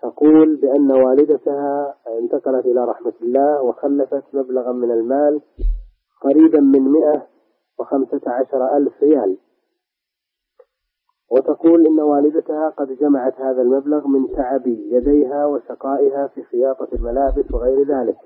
تقول بأن والدتها انتقلت إلى رحمة الله وخلفت مبلغا من المال قريبا من 115,000 ريال، وتقول إن والدتها قد جمعت هذا المبلغ من تعب يديها وشقائها في خياطة الملابس وغير ذلك،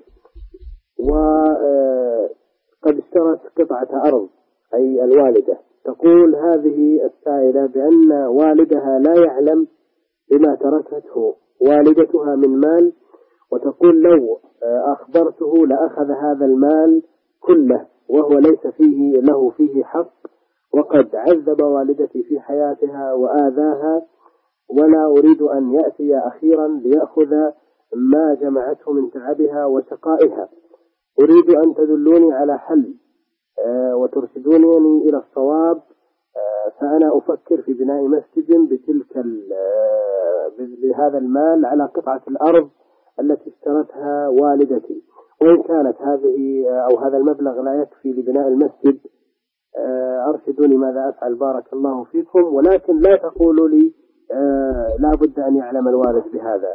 وقد اشترت قطعة أرض، أي الوالدة. تقول هذه السائلة بأن والدها لا يعلم بما تركته والدتها من مال، وتقول لو أخبرته لأخذ هذا المال كله وهو ليس له فيه حق، وقد عذب والدتي في حياتها وآذاها، ولا أريد أن يأتي أخيرا ليأخذ ما جمعته من تعبها وشقائها. أريد أن تدلوني على حل وترشدونني إلى الصواب، فأنا أفكر في بناء مسجد بهذا المال على قطعة الأرض التي اشترتها والدتي، وإن كانت هذا المبلغ لا يكفي لبناء المسجد أرشدوني ماذا أفعل بارك الله فيكم، ولكن لا تقولوا لي لا بد أن يعلم الوالد بهذا.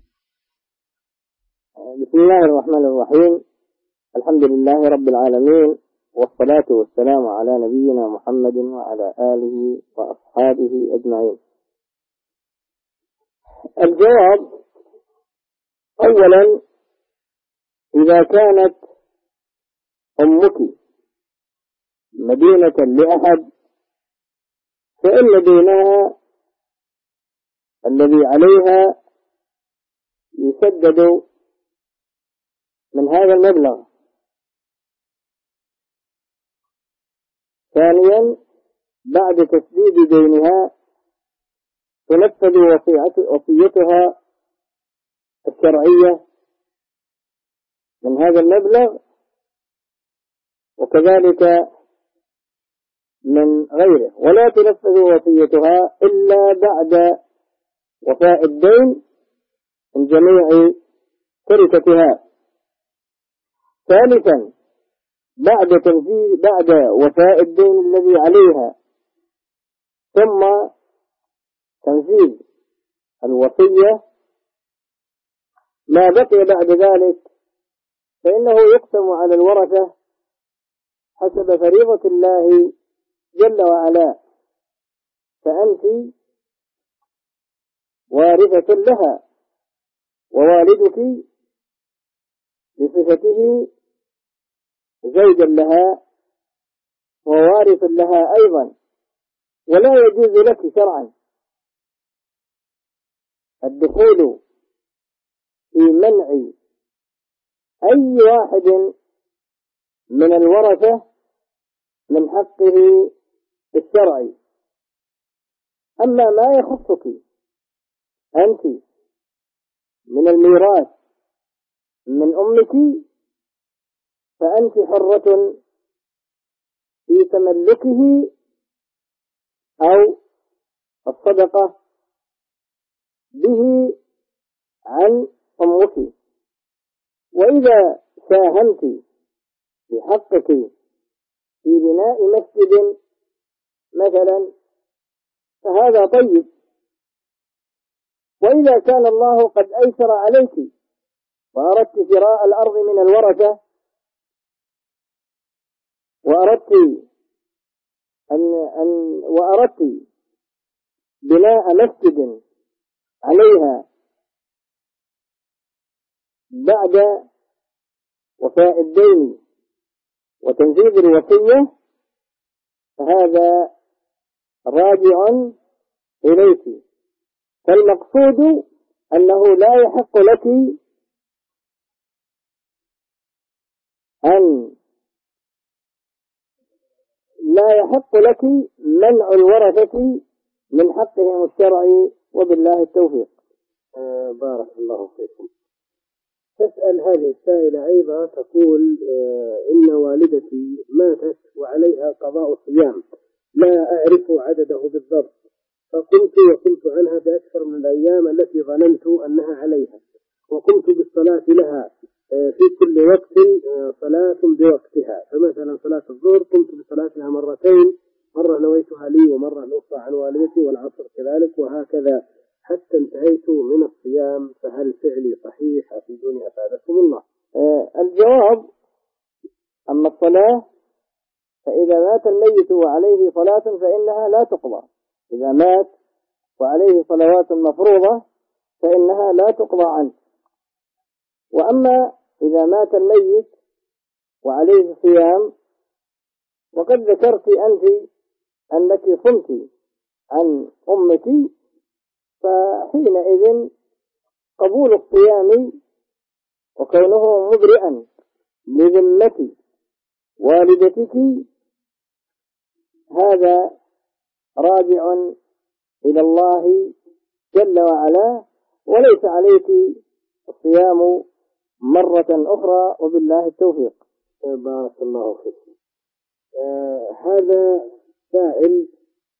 بسم الله الرحمن الرحيم، الحمد لله رب العالمين، والصلاة والسلام على نبينا محمد وعلى آله وأصحابه أجمعين. الجواب: أولا، إذا كانت أمك مدينة لأحد فإن دينها الذي عليها يسدد من هذا المبلغ. ثانيا، بعد تسديد دينها تنفذ وصيتها الشرعية من هذا المبلغ، وكذلك من غيره، ولا تنفذ وصيتها إلا بعد وفاء الدين من جميع تركتها. ثالثا، بعد وفاء الدين الذي عليها ثم تنفيذ الوصية، ما بقي بعد ذلك فإنه يقسم على الورثة حسب فريضة الله جل وعلا، فأنت وارثة لها، ووالدك بصفته زوجا لها ووارث لها أيضا، ولا يجوز لك شرعا الدخول في منع أي واحد من الورثة من حقه الشرعي. أما ما يخصك أنت من الميراث من أمك فأنت حرة في تملكه أو الصدقة به عن أمك. وإذا ساهمت بحقك في بناء مسجد مثلا فهذا طيب، وإذا كان الله قد أيسر عليك وأردت شراء الأرض من الورثة وأردت بناء مسجد عليها بعد وفاء الدين وتنفيذ الوصية، فهذا راجع إليك. فالمقصود أنه لا يحق لك منع الورثة من حقهم الشرعي، وبالله التوفيق. بارك الله فيكم. تسأل هذه السائلة أيضا، تقول إن والدتي ماتت وعليها قضاء صيام لا أعرف عدده بالضبط، فقمت عنها بأكثر من الأيام التي ظننت أنها عليها، وقمت بالصلاة لها في كل وقت صلاة بوقتها، فمثلا صلاة الظهر قمت بصلاتها مرتين، مرة نويتها لي ومرة أخرى عن والدتي، والعصر كذلك، وهكذا حتى انتهيت من الصيام، فهل فعلي صحيح؟ أفيدوني أفادكم الله. الجواب: أما الصلاة فإذا مات الميت وعليه صلاة فإنها لا تقضى. إذا مات وعليه صلوات مفروضة فإنها لا تقضى عنه. وأما إذا مات الميت وعليه صيام، وقد ذكرت أنت أنك صمت عن أمك، فحينئذ قبول الصيام وكونه مبرئا لذمة والدتك هذا راجع إلى الله جل وعلا، وليس عليك الصيام مرة أخرى، وبالله التوفيق. بارك الله فيك. هذا سائل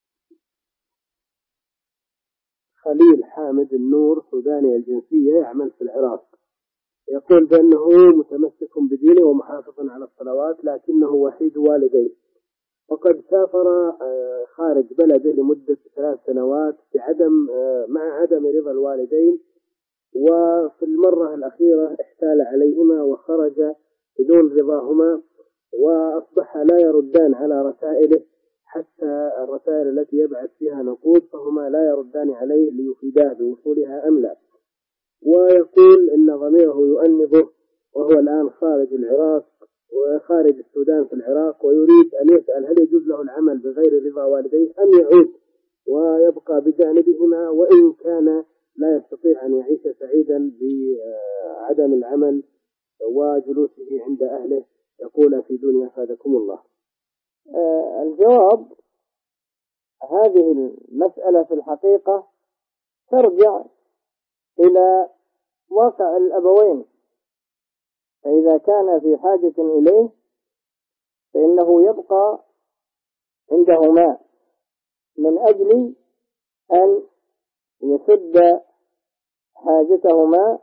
خليل حامد النور، سوداني الجنسية، يعمل في العراق، يقول بأنه متمسك بدينه ومحافظ على الصلوات، لكنه وحيد والديه، وقد سافر خارج بلده لمدة 3 سنوات مع عدم رضا الوالدين، وفي المرة الأخيرة احتال عليهما وخرج بدون رضاهما، وأصبح لا يردان على رسائله، حتى الرسائل التي يبعث فيها نقود فهما لا يردان عليه ليفيداه بوصولها أم لا. ويقول إن ضميره يؤنبه، وهو الآن خارج العراق وخارج السودان في العراق، ويريد أن يسأل هل يجوز له العمل بغير رضا والديه أم يعود ويبقى بجانبهما، وإن كان لا يستطيع أن يعيش سعيدا بعدم العمل وجلوسه عند أهله. يقول في دنيا أفادكم الله. الجواب: هذه المسألة في الحقيقة ترجع إلى واقع الأبوين، فإذا كان في حاجة إليه فإنه يبقى عندهما من أجل أن يسد حاجتهما.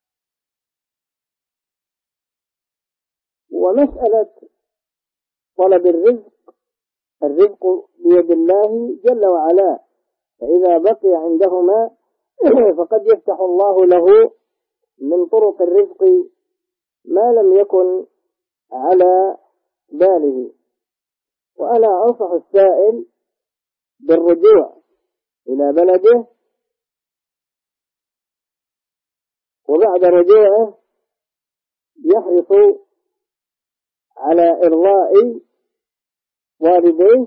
ومسألة طلب الرزق بيد الله جل وعلا، فإذا بقي عندهما فقد يفتح الله له من طرق الرزق ما لم يكن على باله. وأنا أنصح السائل بالرجوع إلى بلده، وبعد رجوعه يحرص على إرضاء والديه.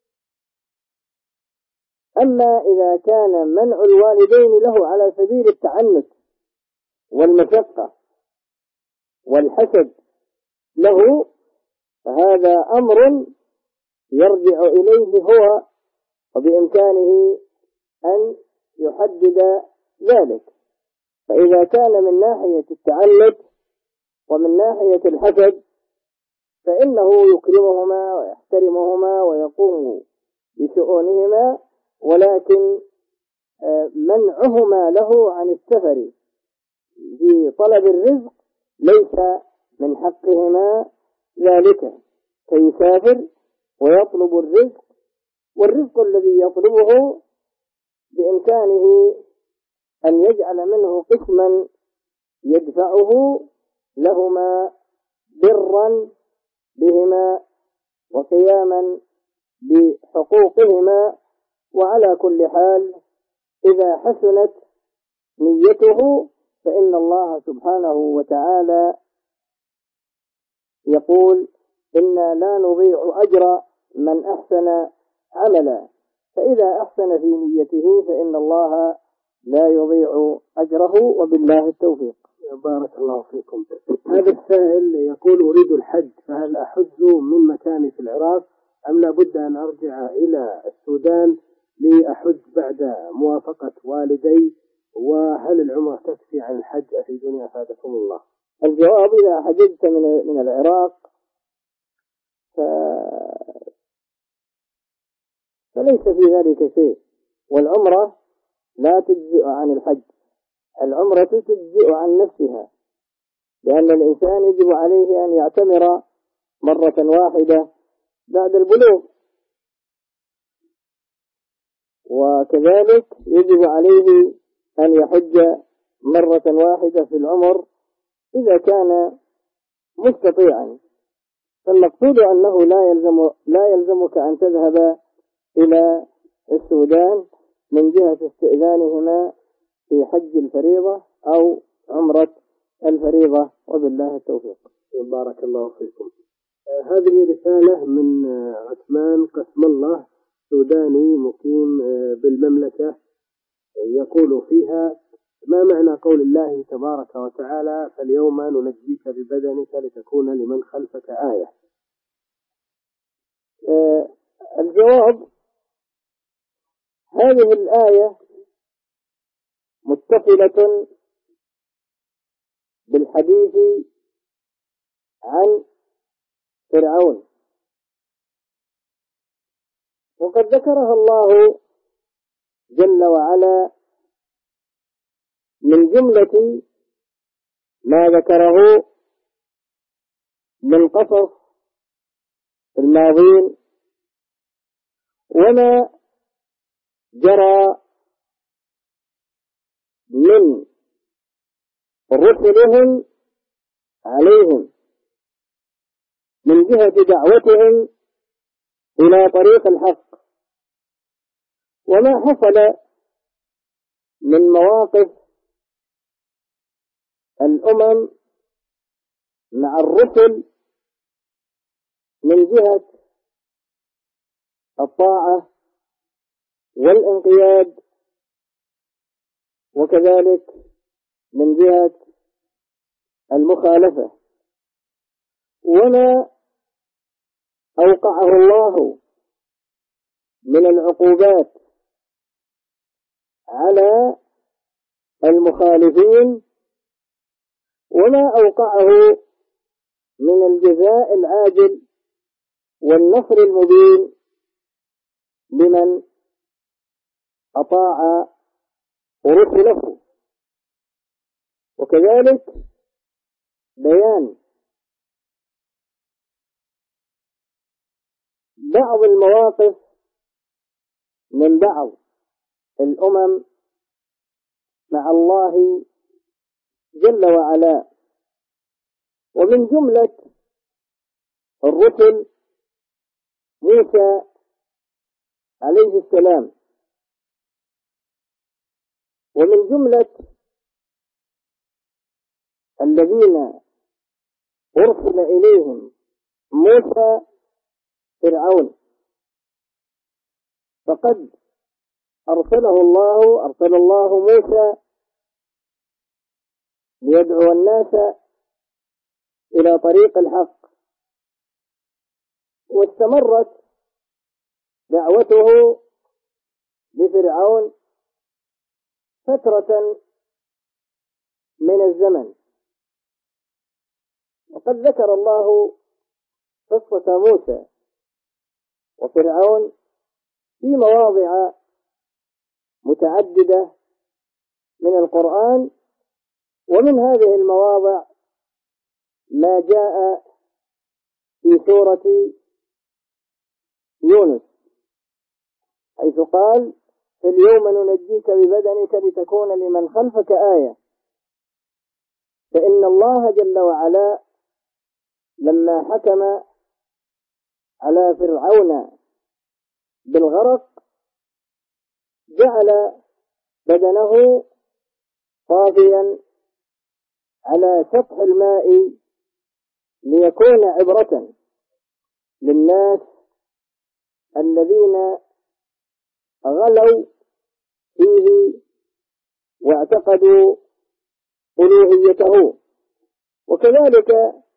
أما إذا كان منع الوالدين له على سبيل التعنت والمشقة والحسد له، فهذا أمر يرجع إليه هو، وبإمكانه أن يحدد ذلك. فإذا كان من ناحية التعنت ومن ناحية الحسد فإنه يكرمهما ويحترمهما ويقوم بشؤونهما، ولكن منعهما له عن السفر في طلب الرزق ليس من حقهما ذلك، فيسافر ويطلب الرزق، والرزق الذي يطلبه بإمكانه أن يجعل منه قسما يدفعه لهما برا بهما وقياما بحقوقهما. وعلى كل حال إذا حسنت نيته فإن الله سبحانه وتعالى يقول: إنا لا نضيع أجر من أحسن عملا. فإذا أحسن في نيته فإن الله لا يضيع أجره، وبالله التوفيق. بارك الله فيكم. هذا السائل يقول: أريد الحج، فهل أحج من مكاني في العراق أم لا بد أن أرجع إلى السودان لأحج بعد موافقة والدي؟ وهل العمرة تكفي عن الحج؟ أفيدوني أفادكم الله. الجواب: إذا حججت من العراق فليس في ذلك شيء، والعمرة لا تجزئ عن الحج، العمرة تجزئ عن نفسها، لأن الإنسان يجب عليه أن يعتمر مرة واحدة بعد البلوغ. وكذلك يجب عليه أن يحج مرة واحدة في العمر إذا كان مستطيعا. فالمقصود أنه لا يلزمك أن تذهب إلى السودان من جهة استئذانهما في حج الفريضة أو عمرة الفريضة، وبالله التوفيق. بارك الله فيكم. هذه رسالة من عثمان قسم الله، سوداني مقيم بالمملكة، يقول فيها: ما معنى قول الله تبارك وتعالى: فاليوم ننجيك ببدنك لتكون لمن خلفك آية؟ الجواب: هذه الآية متصلة بالحديث عن فرعون، وقد ذكرها الله جل وعلا من جملة ما ذكره من قصص الماضين وما جرى من رسلهم عليهم من جهة دعوتهم إلى طريق الحق، وما حصل من مواقف الأمم مع الرسل من جهة الطاعة والانقياد، وكذلك من جهة المخالفة، وما أوقعه الله من العقوبات على المخالفين، وما أوقعه من الجزاء العاجل والنصر المبين لمن أطاع رسله، وكذلك بيان بعض المواقف من بعض الأمم مع الله جل وعلا، ومن جملة الرسل موسى عليه السلام، ومن جملة الذين أرسل إليهم موسى فرعون، فقد أرسل الله موسى ليدعو الناس إلى طريق الحق، واستمرت دعوته لفرعون فترة من الزمن. وقد ذكر الله قصة موسى وفرعون في مواضع متعددة من القرآن، ومن هذه المواضع ما جاء في سورة يونس، حيث قال: فاليوم ننجيك ببدنك لتكون لمن خلفك آية. فإن الله جل وعلا لما حكم على فرعون بالغرق جعل بدنه طافيا على سطح الماء ليكون عبرة للناس الذين غلوا فيه واعتقدوا ألوهيته. وكذلك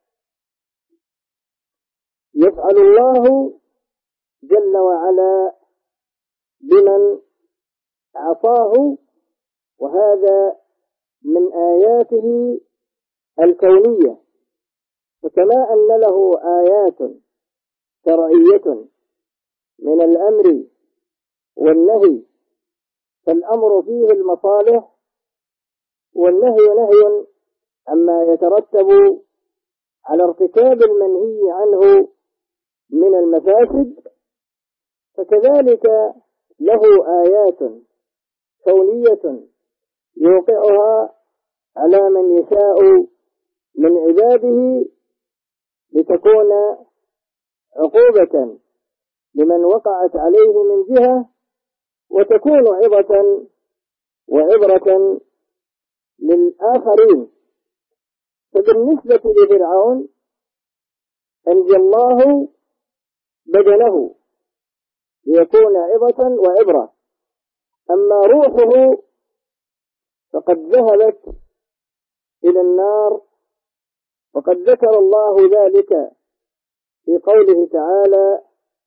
يفعل الله جل وعلا بمن عصاه، وهذا من آياته الكونية. وكما أن له آيات شرعية من الأمر والنهي، فالأمر فيه المصالح والنهي نهي عما يترتب على ارتكاب المنهي عنه من المفاسد. فكذلك له آيات كونية يوقعها على من يشاء من عباده لتكون عقوبة لمن وقعت عليه من جهة، وتكون عظة وعبرة للآخرين. فبالنسبة لفرعون أنجى الله بدنه ليكون عظة وعبرة، أما روحه فقد ذهبت إلى النار، وقد ذكر الله ذلك في قوله تعالى: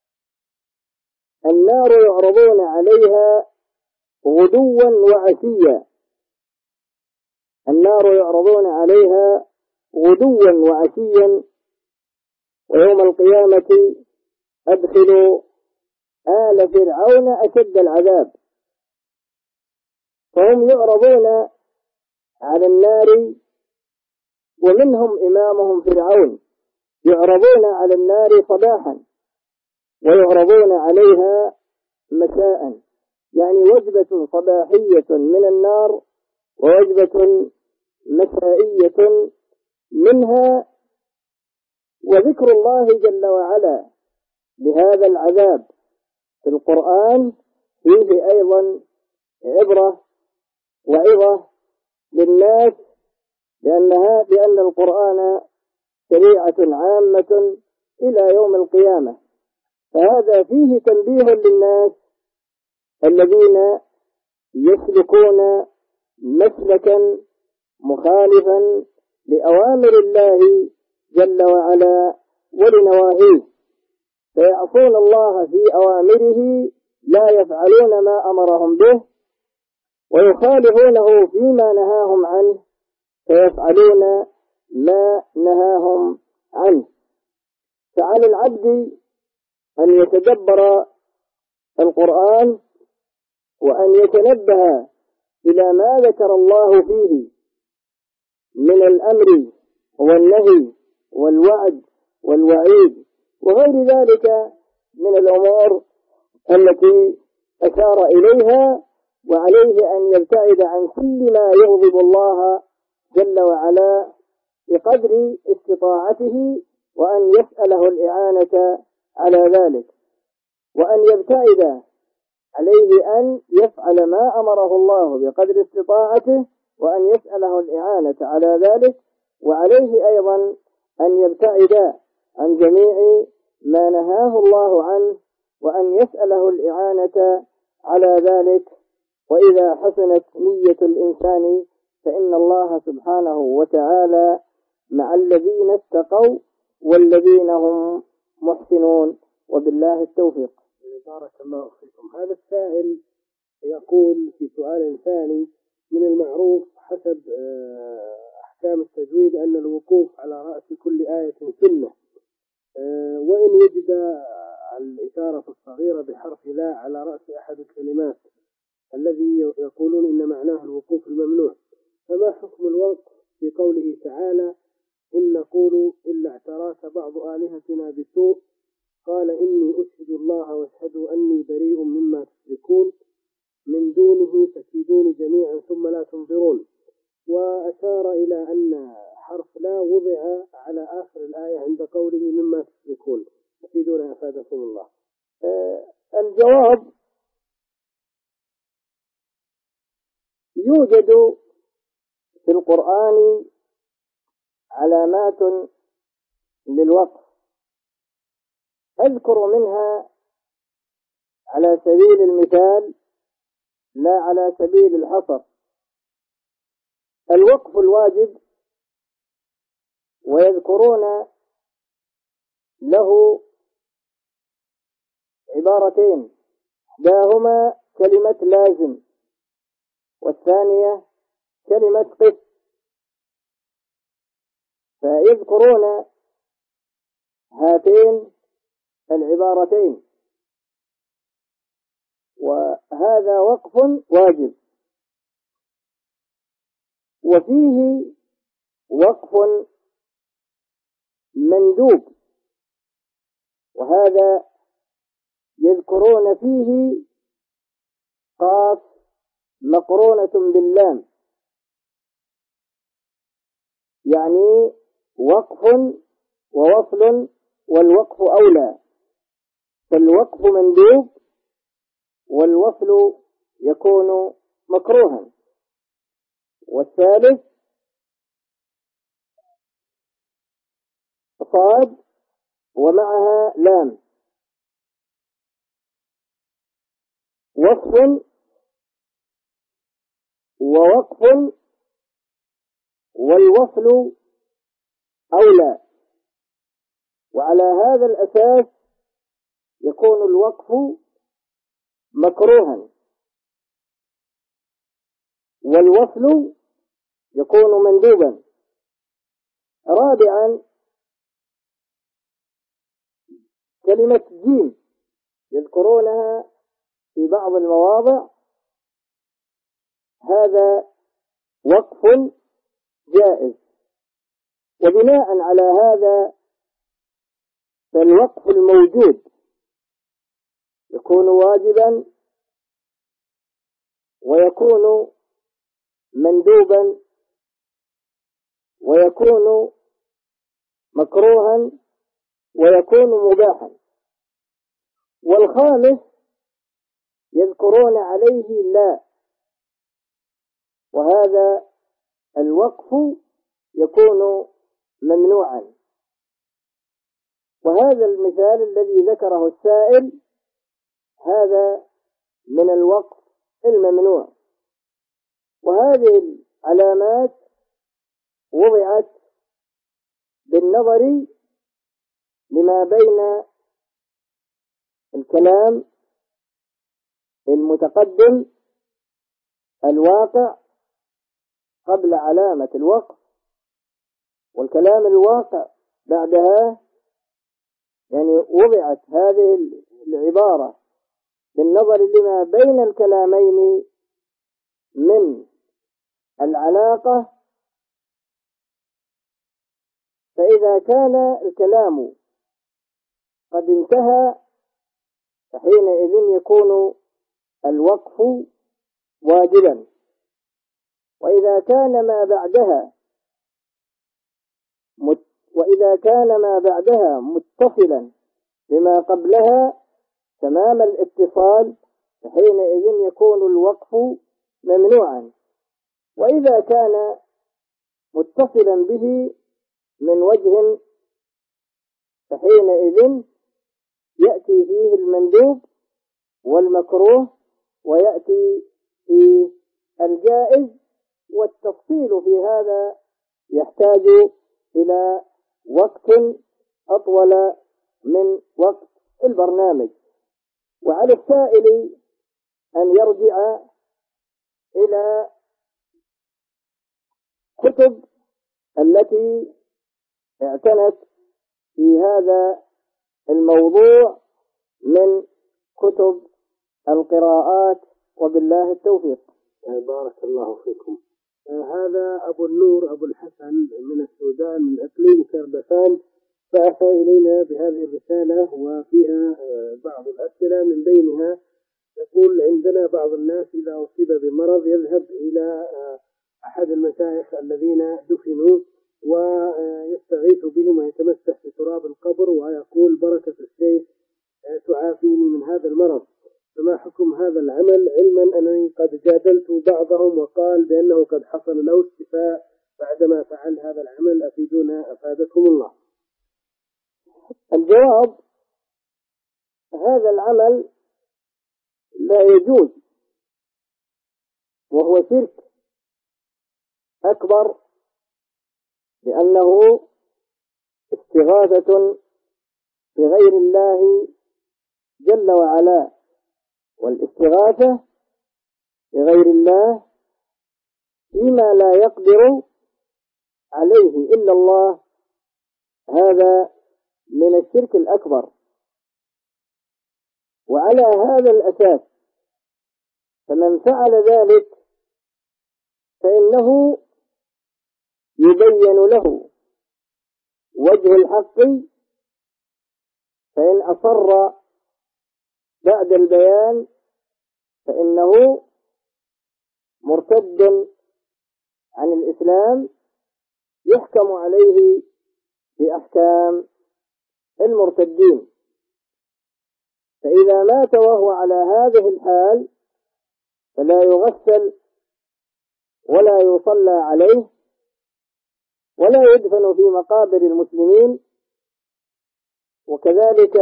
النار يعرضون عليها غدوا وعشيا. النار يعرضون عليها غدوا وعشيا، ويوم القيامة أدخلوا آل فرعون أشد العذاب. فهم يعرضون على النار، ومنهم إمامهم فرعون، يعرضون على النار صباحا ويعرضون عليها مساء، يعني وجبة صباحية من النار ووجبة مسائية منها. وذكر الله جل وعلا لهذا العذاب في القرآن فيه أيضا عبرة وعظة للناس، لأن القرآن شريعة عامة إلى يوم القيامة. فهذا فيه تنبيه للناس الذين يسلكون مسلكا مخالفا لأوامر الله جل وعلا ولنواهيه، فيعصون الله في أوامره، لا يفعلون ما أمرهم به، ويخالفونه فيما نهاهم عنه، فيفعلون ما نهاهم عنه. فعلى العبد أن يتدبر القرآن، وأن يتنبه إلى ما ذكر الله فيه من الأمر والنهي والوعد والوعيد وغير ذلك من الأمور التي أشار إليها. وعليه أن يبتعد عن كل ما يغضب الله جل وعلا بقدر استطاعته، وأن يسأله الإعانة على ذلك، وأن يبتعد عليه أن يفعل ما أمره الله بقدر استطاعته، وأن يسأله الإعانة على ذلك. وعليه أيضا أن يبتعد عن جميع ما نهاه الله عنه، وأن يسأله الإعانة على ذلك. وإذا حسنت نية الإنسان فإن الله سبحانه وتعالى مع الذين اتقوا والذين هم محسنون، وبالله التوفيق. بارك الله فيكم. هذا السائل يقول في سؤال ثاني: من المعروف حسب أحكام التجويد أن الوقوف على رأس كل آية سنة، وإن وجد الإشارة الصغيرة بحرف لا على رأس أحد الكلمات الذي يقولون إن معناه الوقوف الممنوع، فما حكم الوقف في قوله تعالى: إن نقول إلا اعتراك بعض آلهتنا بسوء قال إني أشهد الله واشهدوا أني بريء مما تشركون من دونه فكيدوني جميعا ثم لا تنظرون. وأشار إلى أن حرف لا وضع على آخر الآية عند قوله مما تشركون. أفيدونا أفادكم الله. الجواب: يوجد في القرآن علامات للوقف، أذكر منها على سبيل المثال لا على سبيل الحصر. الوقف الواجب، ويذكرون له عبارتين، إحداهما كلمة لازم، والثانية كلمة قف. فيذكرون هاتين العبارتين، وهذا وقف واجب. وفيه وقف مندوب، وهذا يذكرون فيه قاف مقرونة باللام، يعني وقف ووصل، والوقف أولى، فالوقف مندوب والوصل يكون مكروها. والثالث صاد ومعها لام، وصف ووقف والوصل أولى، وعلى هذا الأساس يكون الوقف مكروها والوصل يكون مندوبا. رابعا كلمة جيم يذكرونها في بعض المواضع، هذا وقف جائز، وبناء على هذا فالوقف الموجود يكون واجبا ويكون مندوبا ويكون مكروها ويكون مباحا. والخامس يذكرون عليه لا، وهذا الوقف يكون ممنوعا. وهذا المثال الذي ذكره السائل هذا من الوقف الممنوع. وهذه العلامات وضعت بالنظر لما بين الكلام المتقدم الواقع قبل علامة الوقف والكلام الواقع بعدها، يعني وضعت هذه العبارة بالنظر لما بين الكلامين من العلاقة. فإذا كان الكلام قد انتهى فحينئذ يكون الوقف واجبا، وإذا كان ما بعدها متصلا بما قبلها تمام الاتصال فحينئذ يكون الوقف ممنوعا. وإذا كان متصلا به من وجه فحينئذ يأتي فيه المندوب والمكروه ويأتي في الجائز، والتفصيل في هذا يحتاج إلى وقت أطول من وقت البرنامج. وعلى السائل أن يرجع إلى كتب التي اعتنت في هذا الموضوع من كتب القراءات، وبالله التوفيق. بارك الله فيكم. هذا أبو النور أبو الحسن من السودان من إقليم كردفان بعث إلينا بهذه الرسالة وفيها بعض الأسئلة، من بينها يقول: عندنا بعض الناس إذا أصيب بمرض يذهب إلى أحد المشايخ الذين دفنوا ويستغيث بهم ويتمسح بتراب القبر ويقول: بركة الشيخ تعافيني من هذا المرض، فما حكم هذا العمل؟ علما أنني قد جادلت بعضهم وقال بأنه قد حصل له الشفاء بعدما فعل هذا العمل، أفيدونا أفادكم الله. الجواب: هذا العمل لا يجوز، وهو شرك أكبر، لأنه استغاثة بغير الله جل وعلا، والاستغاثة بغير الله فيما لا يقدر عليه إلا الله، هذا من الشرك الأكبر. وعلى هذا الأساس فمن فعل ذلك فإنه يبين له وجه الحق، فإن أصر بعد البيان فإنه مرتد عن الإسلام يحكم عليه بأحكام المرتدين. فإذا مات وهو على هذه الحال فلا يغسل ولا يصلى عليه ولا يدفن في مقابر المسلمين. وكذلك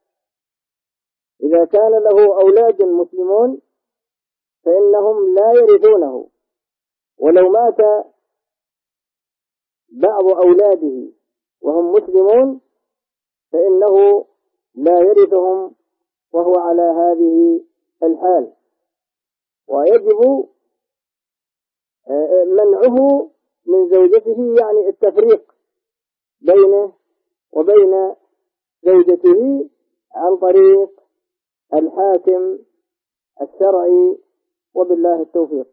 إذا كان له أولاد مسلمون فإنهم لا يرثونه، ولو مات بعض أولاده وهم مسلمون فإنه لا يرثهم وهو على هذه الحال، ويجب منعه من زوجته، يعني التفريق بينه وبين زوجته عن طريق الحاكم الشرعي، وبالله التوفيق.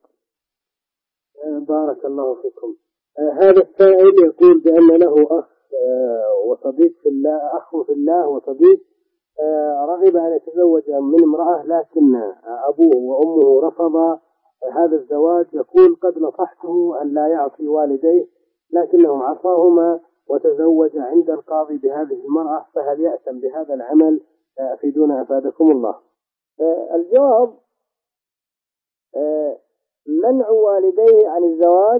بارك الله فيكم. هذا السائل يقول بأن له أخ وصديق في الله، أخ في الله وصديق، رغب أن يتزوج من امرأة لكن أبوه وأمه رفضا هذا الزواج. يقول قد نصحته أن لا يعصي والديه لكنه عصاهما وتزوج عند القاضي بهذه المرأة، فهل يأثم بهذا العمل؟ أفيدونا أفادكم الله. الجواب: منع والديه عن الزواج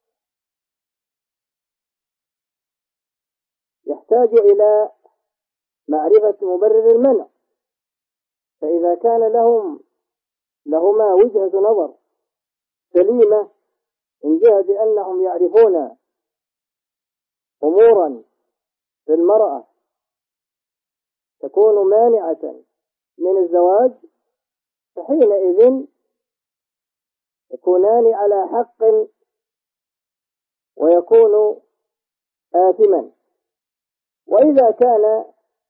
يحتاج إلى معرفة مبرر المنع. فإذا كان لهما وجهة نظر سليمة من جهة أنهم يعرفون أمورا في المرأة تكون مانعة من الزواج، فحينئذ يكونان على حق ويكون آثما. وإذا كان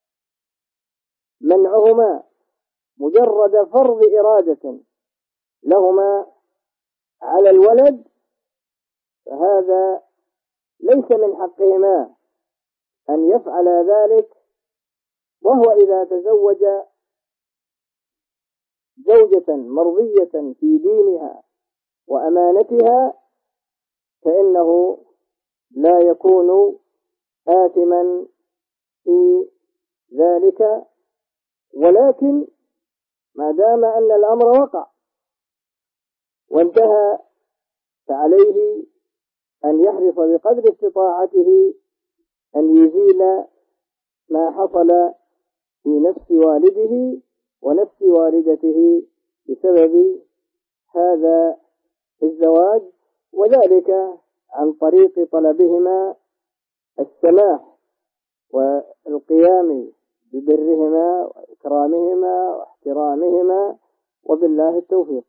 منعهما مجرد فرض إرادة لهما على الولد فهذا ليس من حقهما أن يفعل ذلك. وهو إذا تزوج زوجة مرضية في دينها وأمانتها فإنه لا يكون آثما في ذلك، ولكن ما دام أن الأمر وقع وانتهى فعليه أن يحرص بقدر استطاعته أن يزيل ما حصل في نفس والده ونفس والدته بسبب هذا الزواج، وذلك عن طريق طلبهما السماح والقيام ببرهما وإكرامهما واحترامهما، وبالله التوفيق.